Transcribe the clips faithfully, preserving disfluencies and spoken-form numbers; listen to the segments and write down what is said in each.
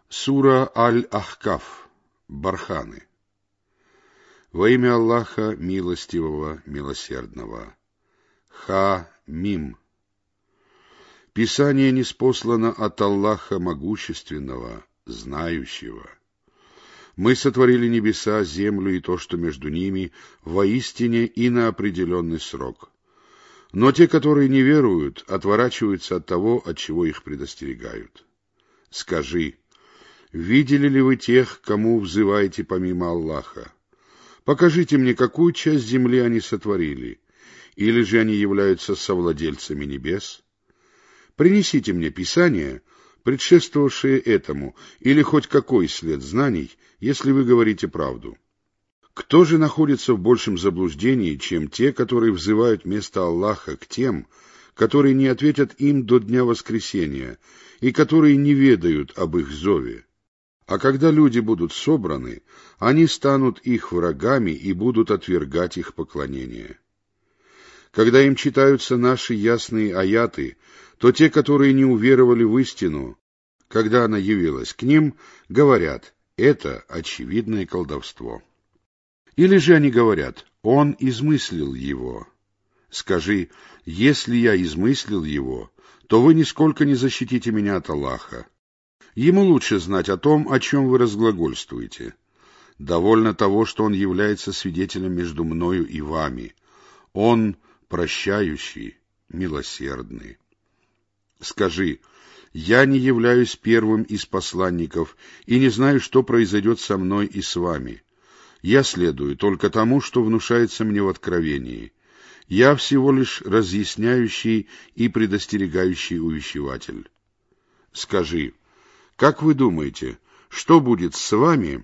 Сура Аль-Ахкаф. Барханы. Во имя Аллаха Милостивого, Милосердного. Ха-Мим. Писание ниспослано от Аллаха Могущественного, Знающего. Мы сотворили небеса, землю и то, что между ними, воистине и на определенный срок. Но те, которые не веруют, отворачиваются от того, от чего их предостерегают. Скажи: видели ли вы тех, кому взываете помимо Аллаха? Покажите мне, какую часть земли они сотворили, или же они являются совладельцами небес? Принесите мне Писание, предшествовавшее этому, или хоть какой след знаний, если вы говорите правду. Кто же находится в большем заблуждении, чем те, которые взывают вместо Аллаха к тем, которые не ответят им до дня воскресения, и которые не ведают об их зове? А когда люди будут собраны, они станут их врагами и будут отвергать их поклонение. Когда им читаются наши ясные аяты, то те, которые не уверовали в истину, когда она явилась к ним, говорят: это очевидное колдовство. Или же они говорят: он измыслил его. Скажи: если я измыслил его, то вы нисколько не защитите меня от Аллаха. Ему лучше знать о том, о чем вы разглагольствуете. Довольно того, что он является свидетелем между мною и вами. Он прощающий, милосердный. Скажи: я не являюсь первым из посланников и не знаю, что произойдет со мной и с вами. Я следую только тому, что внушается мне в откровении. Я всего лишь разъясняющий и предостерегающий увещеватель. Скажи: как вы думаете, что будет с вами,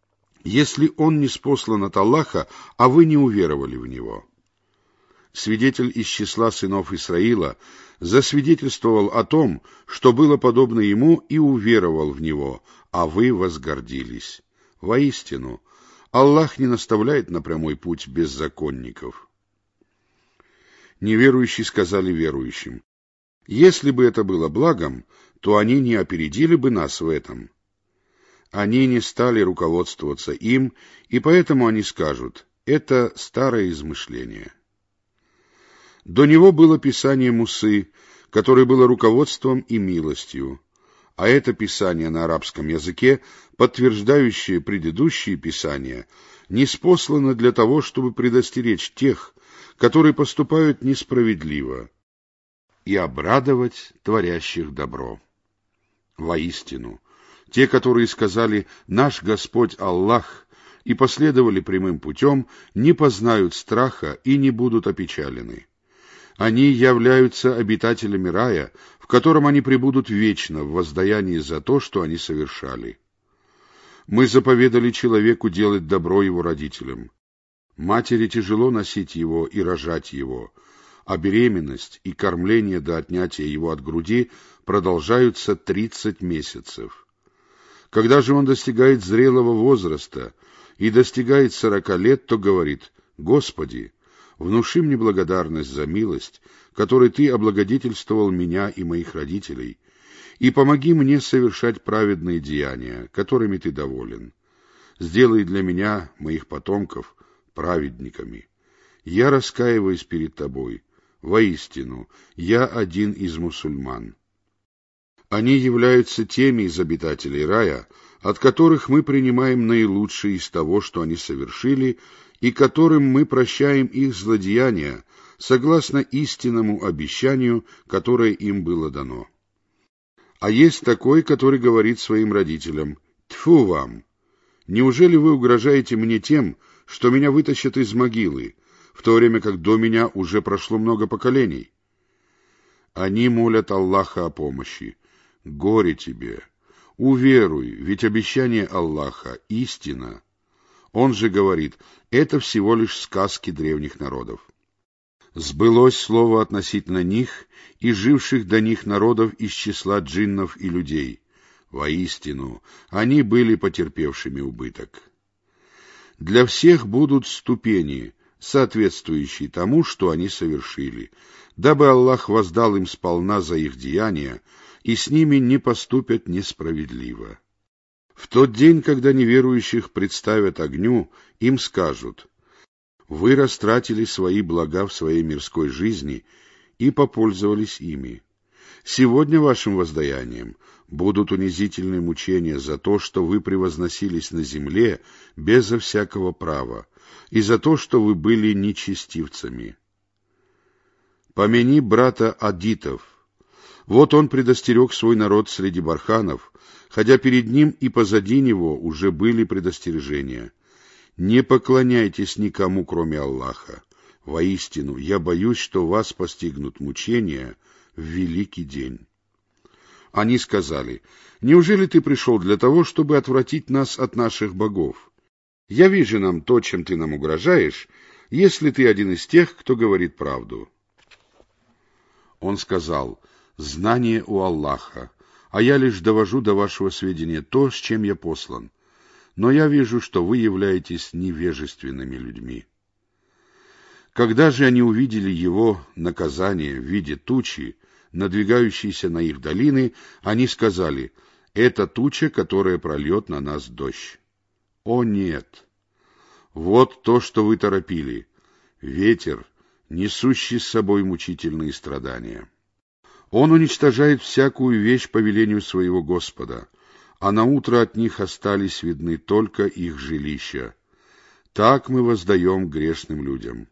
если он ниспослан от Аллаха, а вы не уверовали в него? Свидетель из числа сынов Исраила засвидетельствовал о том, что было подобно ему, и уверовал в него, а вы возгордились. Воистину, Аллах не наставляет на прямой путь беззаконников. Неверующие сказали верующим: если бы это было благом, то они не опередили бы нас в этом. Они не стали руководствоваться им, и поэтому они скажут: это старое измышление. До него было Писание Мусы, которое было руководством и милостью, а это Писание на арабском языке, подтверждающее предыдущие Писания, ниспослано для того, чтобы предостеречь тех, которые поступают несправедливо, и обрадовать творящих добро. Воистину, те, которые сказали: «Наш Господь Аллах», и последовали прямым путем, не познают страха и не будут опечалены. Они являются обитателями рая, в котором они пребудут вечно в воздаянии за то, что они совершали. Мы заповедали человеку делать добро его родителям. Матери тяжело носить его и рожать его, а беременность и кормление до отнятия его от груди продолжаются тридцать месяцев. Когда же он достигает зрелого возраста и достигает сорока лет, то говорит: «Господи, внуши мне благодарность за милость, которой Ты облагодетельствовал меня и моих родителей, и помоги мне совершать праведные деяния, которыми Ты доволен. Сделай для меня, моих потомков, праведниками. Я раскаиваюсь перед Тобой. Воистину, я один из мусульман». Они являются теми из обитателей рая, от которых мы принимаем наилучшее из того, что они совершили, и которым мы прощаем их злодеяния, согласно истинному обещанию, которое им было дано. А есть такой, который говорит своим родителям: «Тьфу вам! Неужели вы угрожаете мне тем, что меня вытащат из могилы, в то время как до меня уже прошло много поколений?» Они молят Аллаха о помощи. Горе тебе! Уверуй, ведь обещание Аллаха — истина. Он же говорит: это всего лишь сказки древних народов. Сбылось слово относительно них и живших до них народов из числа джиннов и людей. Воистину, они были потерпевшими убыток. Для всех будут ступени, соответствующие тому, что они совершили, дабы Аллах воздал им сполна за их деяния, и с ними не поступят несправедливо. В тот день, когда неверующих представят огню, им скажут: «Вы растратили свои блага в своей мирской жизни и попользовались ими. Сегодня вашим воздаянием будут унизительные мучения за то, что вы превозносились на земле безо всякого права, и за то, что вы были нечестивцами. Помяни брата Адитов. Вот он предостерег свой народ среди барханов, хотя перед ним и позади него уже были предостережения. Не поклоняйтесь никому, кроме Аллаха. Воистину, я боюсь, что вас постигнут мучения в великий день». Они сказали: «Неужели ты пришел для того, чтобы отвратить нас от наших богов? Яви же нам то, чем ты нам угрожаешь, если ты один из тех, кто говорит правду». Он сказал: «Знание у Аллаха, а я лишь довожу до вашего сведения то, с чем я послан. Но я вижу, что вы являетесь невежественными людьми». Когда же они увидели его наказание в виде тучи, надвигающейся на их долины, они сказали: «Это туча, которая прольет на нас дождь». О нет! Вот то, что вы торопили: ветер, несущий с собой мучительные страдания. Он уничтожает всякую вещь по велению своего Господа, а наутро от них остались видны только их жилища. Так мы воздаем грешным людям.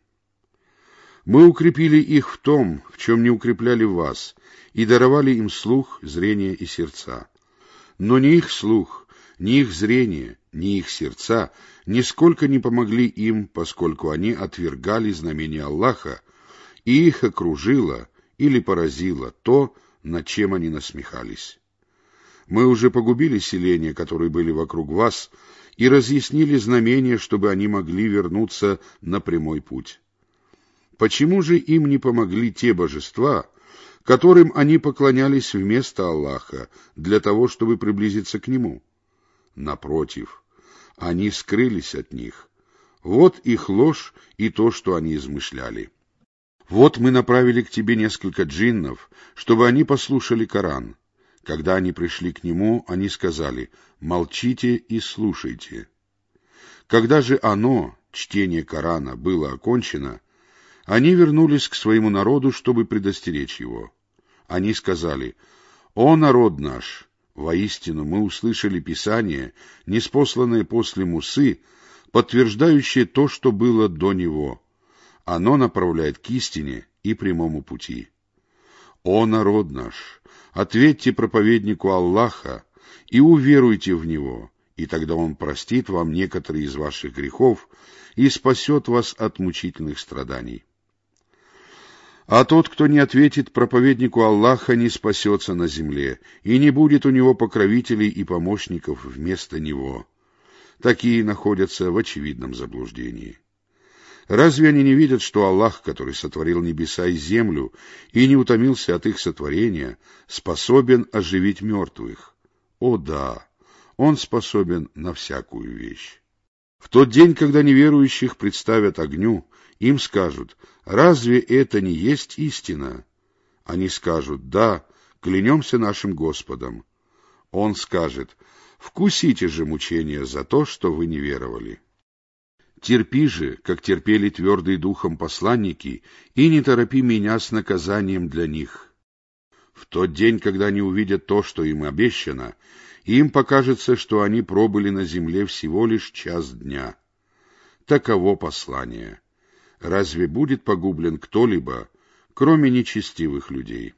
Мы укрепили их в том, в чем не укрепляли вас, и даровали им слух, зрение и сердца. Но ни их слух, ни их зрение, ни их сердца нисколько не помогли им, поскольку они отвергали знамения Аллаха, и их окружило или поразило то, над чем они насмехались. Мы уже погубили селения, которые были вокруг вас, и разъяснили знамения, чтобы они могли вернуться на прямой путь. Почему же им не помогли те божества, которым они поклонялись вместо Аллаха, для того, чтобы приблизиться к Нему? Напротив, они скрылись от них. Вот их ложь и то, что они измышляли. Вот мы направили к тебе несколько джиннов, чтобы они послушали Коран. Когда они пришли к нему, они сказали: «Молчите и слушайте». Когда же оно, чтение Корана, было окончено, они вернулись к своему народу, чтобы предостеречь его. Они сказали: «О народ наш! Воистину мы услышали Писание, ниспосланное после Мусы, подтверждающее то, что было до него. Оно направляет к истине и прямому пути. О народ наш! Ответьте проповеднику Аллаха и уверуйте в Него, и тогда Он простит вам некоторые из ваших грехов и спасет вас от мучительных страданий. А тот, кто не ответит проповеднику Аллаха, не спасется на земле, и не будет у него покровителей и помощников вместо него. Такие находятся в очевидном заблуждении. Разве они не видят, что Аллах, который сотворил небеса и землю и не утомился от их сотворения, способен оживить мертвых? О да, Он способен на всякую вещь. В тот день, когда неверующих представят огню, им скажут: «Разве это не есть истина?» Они скажут: «Да, клянемся нашим Господом». Он скажет: «Вкусите же мучения за то, что вы не веровали». Терпи же, как терпели твердые духом посланники, и не торопи меня с наказанием для них. В тот день, когда они увидят то, что им обещано, им покажется, что они пробыли на земле всего лишь час дня. Таково послание. Разве будет погублен кто-либо, кроме нечестивых людей?